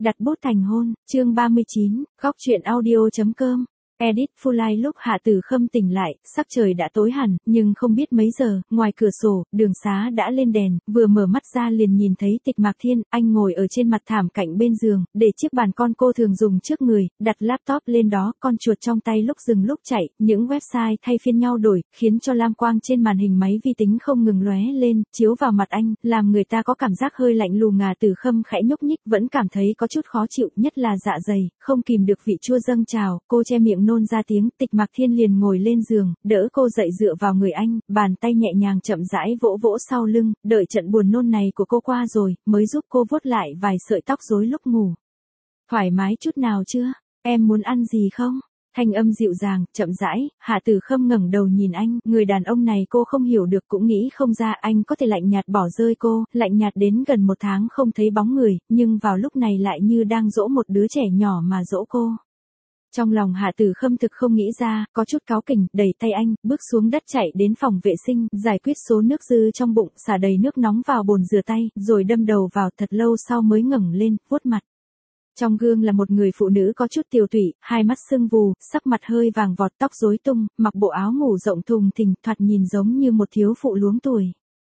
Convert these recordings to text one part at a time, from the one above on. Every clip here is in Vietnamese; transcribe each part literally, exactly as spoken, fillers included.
Đặt bút thành hôn, chương ba mươi chín, góc truyện audio.com. Edit Fulai lúc Hạ Tử Khâm tỉnh lại, sắc trời đã tối hẳn, nhưng không biết mấy giờ, ngoài cửa sổ, đường xá đã lên đèn, vừa mở mắt ra liền nhìn thấy Tịch Mạc Thiên, anh ngồi ở trên mặt thảm cạnh bên giường, để chiếc bàn con cô thường dùng trước người, đặt laptop lên đó, con chuột trong tay lúc dừng lúc chạy, những website thay phiên nhau đổi, khiến cho lam quang trên màn hình máy vi tính không ngừng lóe lên, chiếu vào mặt anh, làm người ta có cảm giác hơi lạnh lùng. Ngà Tử Khâm khẽ nhúc nhích, vẫn cảm thấy có chút khó chịu, nhất là dạ dày, không kìm được vị chua dâng trào, cô che miệng nôn ra tiếng. Tịch Mạc Thiên liền ngồi lên giường, đỡ cô dậy dựa vào người anh, bàn tay nhẹ nhàng chậm rãi vỗ vỗ sau lưng, đợi trận buồn nôn này của cô qua rồi, mới giúp cô vuốt lại vài sợi tóc rối lúc ngủ. Thoải mái chút nào chưa? Em muốn ăn gì không? Thanh âm dịu dàng, chậm rãi, Hạ Tử Khâm ngẩng đầu nhìn anh, người đàn ông này cô không hiểu được cũng nghĩ không ra anh có thể lạnh nhạt bỏ rơi cô, lạnh nhạt đến gần một tháng không thấy bóng người, nhưng vào lúc này lại như đang dỗ một đứa trẻ nhỏ mà dỗ cô. Trong lòng Hạ Tử Khâm thực không nghĩ ra, có chút cáu kỉnh, đẩy tay anh, bước xuống đất chạy đến phòng vệ sinh, giải quyết số nước dư trong bụng, xả đầy nước nóng vào bồn rửa tay, rồi đâm đầu vào, thật lâu sau mới ngẩng lên, vuốt mặt. Trong gương là một người phụ nữ có chút tiều tụy, hai mắt sưng vù, sắc mặt hơi vàng vọt, tóc rối tung, mặc bộ áo ngủ rộng thùng thình, thoạt nhìn giống như một thiếu phụ luống tuổi.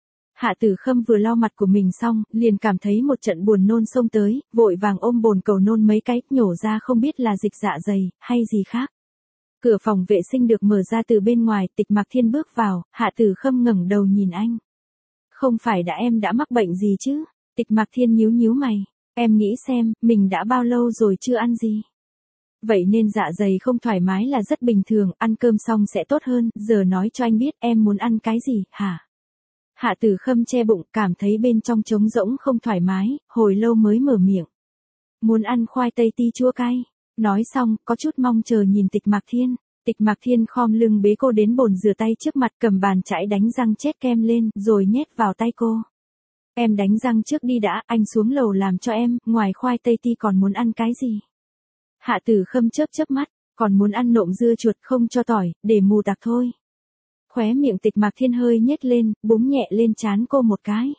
Hạ Tử Khâm vừa lau mặt của mình xong, liền cảm thấy một trận buồn nôn xông tới, vội vàng ôm bồn cầu nôn mấy cái, nhổ ra không biết là dịch dạ dày, hay gì khác. Cửa phòng vệ sinh được mở ra từ bên ngoài, Tịch Mạc Thiên bước vào, Hạ Tử Khâm ngẩng đầu nhìn anh. Không phải đã em đã mắc bệnh gì chứ? Tịch Mạc Thiên nhíu nhíu mày, em nghĩ xem, mình đã bao lâu rồi chưa ăn gì? Vậy nên dạ dày không thoải mái là rất bình thường, ăn cơm xong sẽ tốt hơn, giờ nói cho anh biết em muốn ăn cái gì, hả? Hạ Tử Khâm che bụng, cảm thấy bên trong trống rỗng không thoải mái, hồi lâu mới mở miệng. Muốn ăn khoai tây ti chua cay. Nói xong, có chút mong chờ nhìn Tịch Mạc Thiên. Tịch Mạc Thiên khom lưng bế cô đến bồn rửa tay trước mặt, cầm bàn chải đánh răng chét kem lên, rồi nhét vào tay cô. Em đánh răng trước đi đã, anh xuống lầu làm cho em, ngoài khoai tây ti còn muốn ăn cái gì? Hạ Tử Khâm chớp chớp mắt, còn muốn ăn nộm dưa chuột không cho tỏi, để mù tạc thôi. Khóe miệng Tịch Mạc Thiên hơi nhếch lên, búng nhẹ lên trán cô một cái.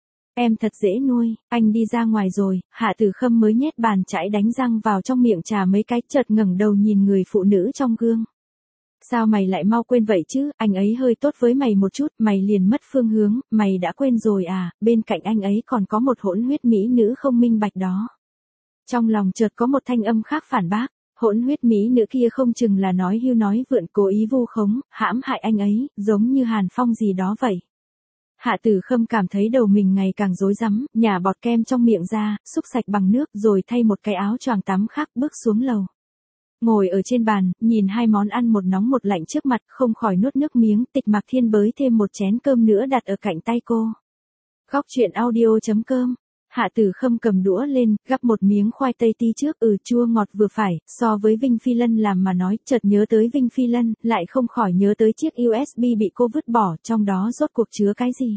Em thật dễ nuôi, anh đi ra ngoài rồi, Hạ Tử Khâm mới nhét bàn chải đánh răng vào trong miệng trà mấy cái, chợt ngẩng đầu nhìn người phụ nữ trong gương. Sao mày lại mau quên vậy chứ, anh ấy hơi tốt với mày một chút, mày liền mất phương hướng, mày đã quên rồi à, bên cạnh anh ấy còn có một hỗn huyết mỹ nữ không minh bạch đó. Trong lòng chợt có một thanh âm khác phản bác. Hỗn huyết mỹ nữ kia không chừng là nói hưu nói vượn, cố ý vu khống, hãm hại anh ấy, giống như Hàn Phong gì đó vậy. Hạ Tử Khâm cảm thấy đầu mình ngày càng rối rắm, nhả bọt kem trong miệng ra, xúc sạch bằng nước, rồi thay một cái áo choàng tắm khác, bước xuống lầu. Ngồi ở trên bàn, nhìn hai món ăn một nóng một lạnh trước mặt, không khỏi nuốt nước miếng. Tịch Mạc Thiên bới thêm một chén cơm nữa đặt ở cạnh tay cô. Góc truyện audio.com. Hạ Tử Khâm cầm đũa lên, gắp một miếng khoai tây ti trước, ừ chua ngọt vừa phải, so với Vinh Phi Lân làm mà nói, chợt nhớ tới Vinh Phi Lân, lại không khỏi nhớ tới chiếc u ét bê bị cô vứt bỏ, trong đó rốt cuộc chứa cái gì.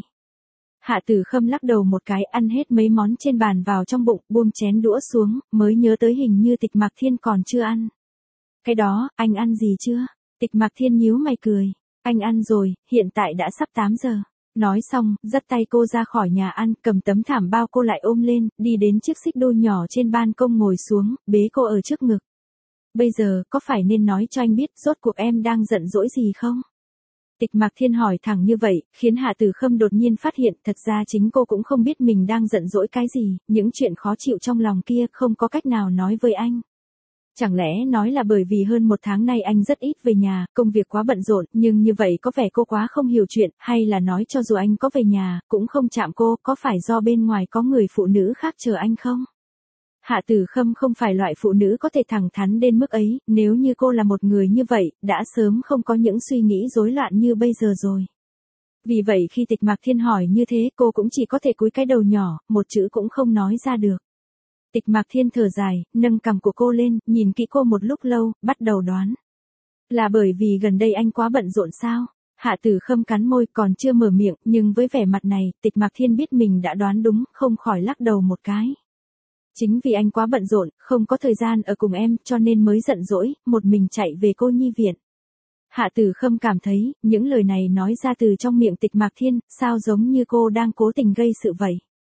Hạ Tử Khâm lắc đầu một cái, ăn hết mấy món trên bàn vào trong bụng, buông chén đũa xuống, mới nhớ tới hình như Tịch Mạc Thiên còn chưa ăn. Cái đó, anh ăn gì chưa? Tịch Mạc Thiên nhíu mày cười, anh ăn rồi, hiện tại đã sắp tám giờ. Nói xong, dắt tay cô ra khỏi nhà ăn, cầm tấm thảm bao cô lại ôm lên, đi đến chiếc xích đu nhỏ trên ban công ngồi xuống, bế cô ở trước ngực. Bây giờ, có phải nên nói cho anh biết, rốt cuộc em đang giận dỗi gì không? Tịch Mạc Thiên hỏi thẳng như vậy, khiến Hạ Tử Khâm đột nhiên phát hiện, thật ra chính cô cũng không biết mình đang giận dỗi cái gì, những chuyện khó chịu trong lòng kia không có cách nào nói với anh. Chẳng lẽ nói là bởi vì hơn một tháng nay anh rất ít về nhà, công việc quá bận rộn, nhưng như vậy có vẻ cô quá không hiểu chuyện, hay là nói cho dù anh có về nhà, cũng không chạm cô, có phải do bên ngoài có người phụ nữ khác chờ anh không? Hạ Tử Khâm không phải loại phụ nữ có thể thẳng thắn đến mức ấy, nếu như cô là một người như vậy, đã sớm không có những suy nghĩ rối loạn như bây giờ rồi. Vì vậy khi Tịch Mạc Thiên hỏi như thế, cô cũng chỉ có thể cúi cái đầu nhỏ, một chữ cũng không nói ra được. Tịch Mạc Thiên thở dài, nâng cằm của cô lên, nhìn kỹ cô một lúc lâu, bắt đầu đoán. Là bởi vì gần đây anh quá bận rộn sao? Hạ Tử Khâm cắn môi, còn chưa mở miệng, nhưng với vẻ mặt này, Tịch Mạc Thiên biết mình đã đoán đúng, không khỏi lắc đầu một cái. Chính vì anh quá bận rộn, không có thời gian ở cùng em, cho nên mới giận dỗi, một mình chạy về cô nhi viện. Hạ Tử Khâm cảm thấy, những lời này nói ra từ trong miệng Tịch Mạc Thiên, sao giống như cô đang cố tình gây sự vậy.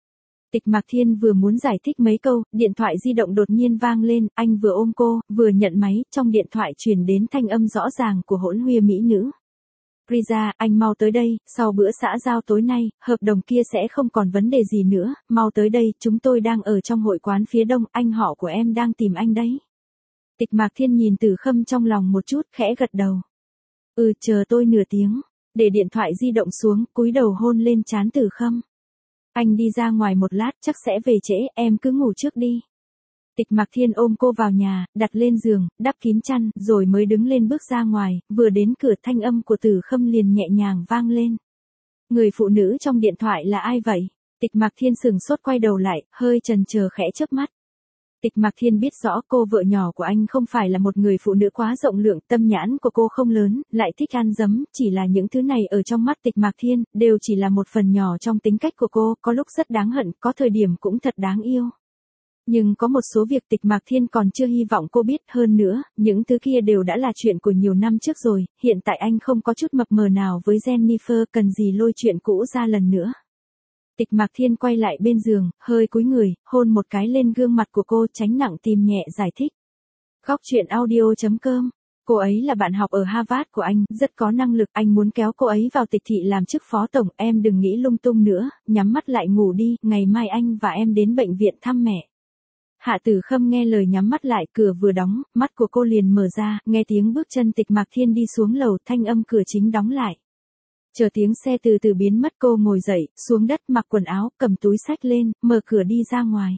Tịch Mạc Thiên vừa muốn giải thích mấy câu, điện thoại di động đột nhiên vang lên, anh vừa ôm cô, vừa nhận máy, trong điện thoại truyền đến thanh âm rõ ràng của hỗn huyê mỹ nữ. Riza, anh mau tới đây, sau bữa xã giao tối nay, hợp đồng kia sẽ không còn vấn đề gì nữa, mau tới đây, chúng tôi đang ở trong hội quán phía đông, anh họ của em đang tìm anh đấy. Tịch Mạc Thiên nhìn Từ Khâm trong lòng một chút, khẽ gật đầu. Ừ, chờ tôi nửa tiếng, để điện thoại di động xuống, cúi đầu hôn lên trán Từ Khâm. Anh đi ra ngoài một lát, chắc sẽ về trễ, em cứ ngủ trước đi. Tịch Mạc Thiên ôm cô vào nhà, đặt lên giường, đắp kín chăn, rồi mới đứng lên bước ra ngoài, vừa đến cửa thanh âm của Từ Khâm liền nhẹ nhàng vang lên. Người phụ nữ trong điện thoại là ai vậy? Tịch Mạc Thiên sừng sốt quay đầu lại, hơi chần chờ khẽ chớp mắt. Tịch Mạc Thiên biết rõ cô vợ nhỏ của anh không phải là một người phụ nữ quá rộng lượng, tâm nhãn của cô không lớn, lại thích ăn dấm, chỉ là những thứ này ở trong mắt Tịch Mạc Thiên, đều chỉ là một phần nhỏ trong tính cách của cô, có lúc rất đáng hận, có thời điểm cũng thật đáng yêu. Nhưng có một số việc Tịch Mạc Thiên còn chưa hy vọng cô biết, hơn nữa, những thứ kia đều đã là chuyện của nhiều năm trước rồi, hiện tại anh không có chút mập mờ nào với Jennifer, cần gì lôi chuyện cũ ra lần nữa. Tịch Mạc Thiên quay lại bên giường, hơi cúi người, hôn một cái lên gương mặt của cô, tránh nặng tìm nhẹ giải thích. Góc truyện audio chấm com. Cô ấy là bạn học ở Harvard của anh, rất có năng lực, anh muốn kéo cô ấy vào tịch thị làm chức phó tổng, em đừng nghĩ lung tung nữa, nhắm mắt lại ngủ đi, ngày mai anh và em đến bệnh viện thăm mẹ. Hạ Tử Khâm nghe lời nhắm mắt lại, cửa vừa đóng, mắt của cô liền mở ra, nghe tiếng bước chân Tịch Mạc Thiên đi xuống lầu, thanh âm cửa chính đóng lại. Chờ tiếng xe từ từ biến mất, cô ngồi dậy, xuống đất mặc quần áo, cầm túi xách lên, mở cửa đi ra ngoài.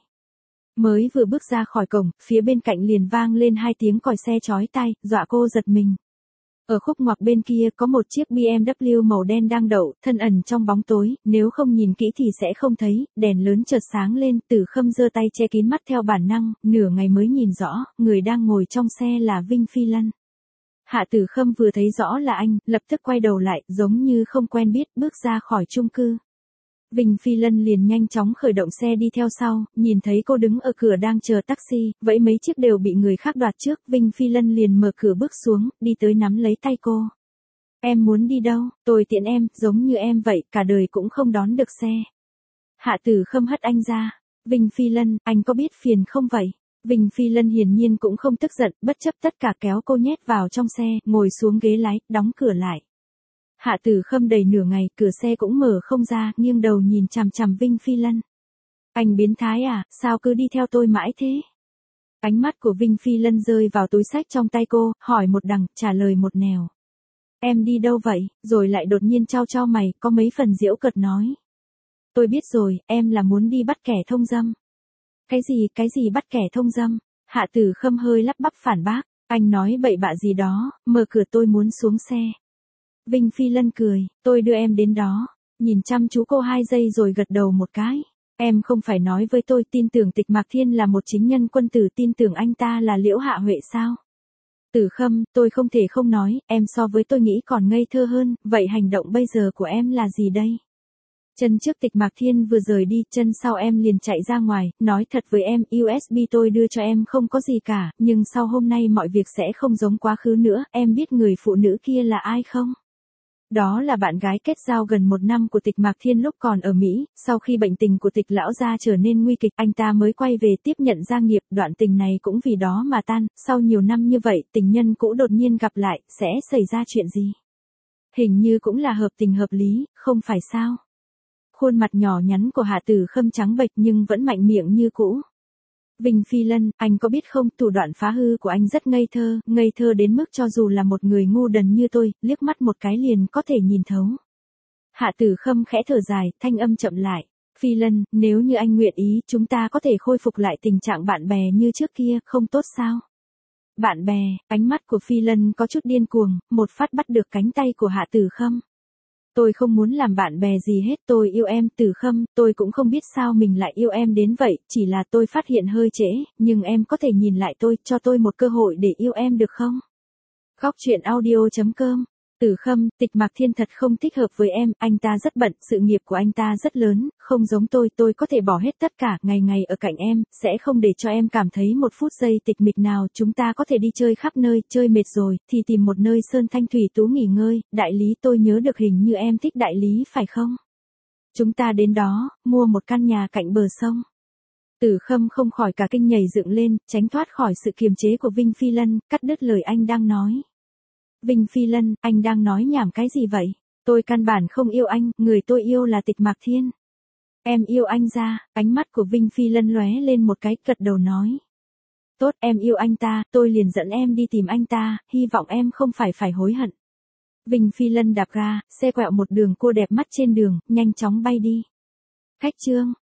Mới vừa bước ra khỏi cổng, phía bên cạnh liền vang lên hai tiếng còi xe chói tai, dọa cô giật mình. Ở khúc ngoặc bên kia có một chiếc bê em vê màu đen đang đậu, thân ẩn trong bóng tối, nếu không nhìn kỹ thì sẽ không thấy, đèn lớn chợt sáng lên, Tử Khâm giơ tay che kín mắt theo bản năng, nửa ngày mới nhìn rõ, người đang ngồi trong xe là Vinh Phi Lân. Hạ Tử Khâm vừa thấy rõ là anh, lập tức quay đầu lại, giống như không quen biết, bước ra khỏi chung cư. Vinh Phi Lân liền nhanh chóng khởi động xe đi theo sau, nhìn thấy cô đứng ở cửa đang chờ taxi, vậy mấy chiếc đều bị người khác đoạt trước, Vinh Phi Lân liền mở cửa bước xuống, đi tới nắm lấy tay cô. Em muốn đi đâu, tôi tiện em, giống như em vậy, cả đời cũng không đón được xe. Hạ Tử Khâm hất anh ra. Vinh Phi Lân, anh có biết phiền không vậy? Vinh Phi Lân hiển nhiên cũng không tức giận, bất chấp tất cả kéo cô nhét vào trong xe, ngồi xuống ghế lái, đóng cửa lại. Hạ Tử Khâm đầy nửa ngày, cửa xe cũng mở không ra, nghiêng đầu nhìn chằm chằm Vinh Phi Lân. Anh biến thái à, sao cứ đi theo tôi mãi thế? Ánh mắt của Vinh Phi Lân rơi vào túi xách trong tay cô, hỏi một đằng, trả lời một nẻo. Em đi đâu vậy? Rồi lại đột nhiên chau chau mày, có mấy phần giễu cợt nói. Tôi biết rồi, em là muốn đi bắt kẻ thông dâm. Cái gì, cái gì bắt kẻ thông dâm? Hạ Tử Khâm hơi lắp bắp phản bác, anh nói bậy bạ gì đó, mở cửa tôi muốn xuống xe. Vinh Phi Lân cười, tôi đưa em đến đó, nhìn chăm chú cô hai giây rồi gật đầu một cái. Em không phải nói với tôi tin tưởng Tịch Mạc Thiên là một chính nhân quân tử, tin tưởng anh ta là Liễu Hạ Huệ sao? Tử Khâm, tôi không thể không nói, em so với tôi nghĩ còn ngây thơ hơn, vậy hành động bây giờ của em là gì đây? Chân trước Tịch Mạc Thiên vừa rời đi, chân sau em liền chạy ra ngoài, nói thật với em, u ét bê tôi đưa cho em không có gì cả, nhưng sau hôm nay mọi việc sẽ không giống quá khứ nữa, em biết người phụ nữ kia là ai không? Đó là bạn gái kết giao gần một năm của Tịch Mạc Thiên lúc còn ở Mỹ, sau khi bệnh tình của Tịch lão gia trở nên nguy kịch, anh ta mới quay về tiếp nhận gia nghiệp, đoạn tình này cũng vì đó mà tan, sau nhiều năm như vậy, tình nhân cũ đột nhiên gặp lại, sẽ xảy ra chuyện gì? Hình như cũng là hợp tình hợp lý, không phải sao? Khuôn mặt nhỏ nhắn của Hạ Tử Khâm trắng bệch nhưng vẫn mạnh miệng như cũ. Vinh Phi Lân, anh có biết không, thủ đoạn phá hư của anh rất ngây thơ, ngây thơ đến mức cho dù là một người ngu đần như tôi, liếc mắt một cái liền có thể nhìn thấu. Hạ Tử Khâm khẽ thở dài, thanh âm chậm lại. Phi Lân, nếu như anh nguyện ý, chúng ta có thể khôi phục lại tình trạng bạn bè như trước kia, không tốt sao? Bạn bè, ánh mắt của Phi Lân có chút điên cuồng, một phát bắt được cánh tay của Hạ Tử Khâm. Tôi không muốn làm bạn bè gì hết, tôi yêu em, Tử Khâm, tôi cũng không biết sao mình lại yêu em đến vậy, chỉ là tôi phát hiện hơi trễ, nhưng em có thể nhìn lại tôi, cho tôi một cơ hội để yêu em được không? Góc truyện audio chấm com. Tử Khâm, Tịch Mạc Thiên thật không thích hợp với em, anh ta rất bận, sự nghiệp của anh ta rất lớn, không giống tôi, tôi có thể bỏ hết tất cả, ngày ngày ở cạnh em, sẽ không để cho em cảm thấy một phút giây tịch mịch nào, chúng ta có thể đi chơi khắp nơi, chơi mệt rồi, thì tìm một nơi sơn thanh thủy tú nghỉ ngơi, đại lý tôi nhớ được hình như em thích đại lý phải không? Chúng ta đến đó, mua một căn nhà cạnh bờ sông. Tử Khâm không khỏi cả kinh nhảy dựng lên, tránh thoát khỏi sự kiềm chế của Vinh Phi Lân, cắt đứt lời anh đang nói. Vinh Phi Lân, anh đang nói nhảm cái gì vậy? Tôi căn bản không yêu anh, người tôi yêu là Tịch Mạc Thiên. Em yêu anh ra, ánh mắt của Vinh Phi Lân lóe lên một cái, gật đầu nói. Tốt, em yêu anh ta, tôi liền dẫn em đi tìm anh ta, hy vọng em không phải phải hối hận. Vinh Phi Lân đạp ga, xe quẹo một đường cua đẹp mắt trên đường, nhanh chóng bay đi. Khách trương,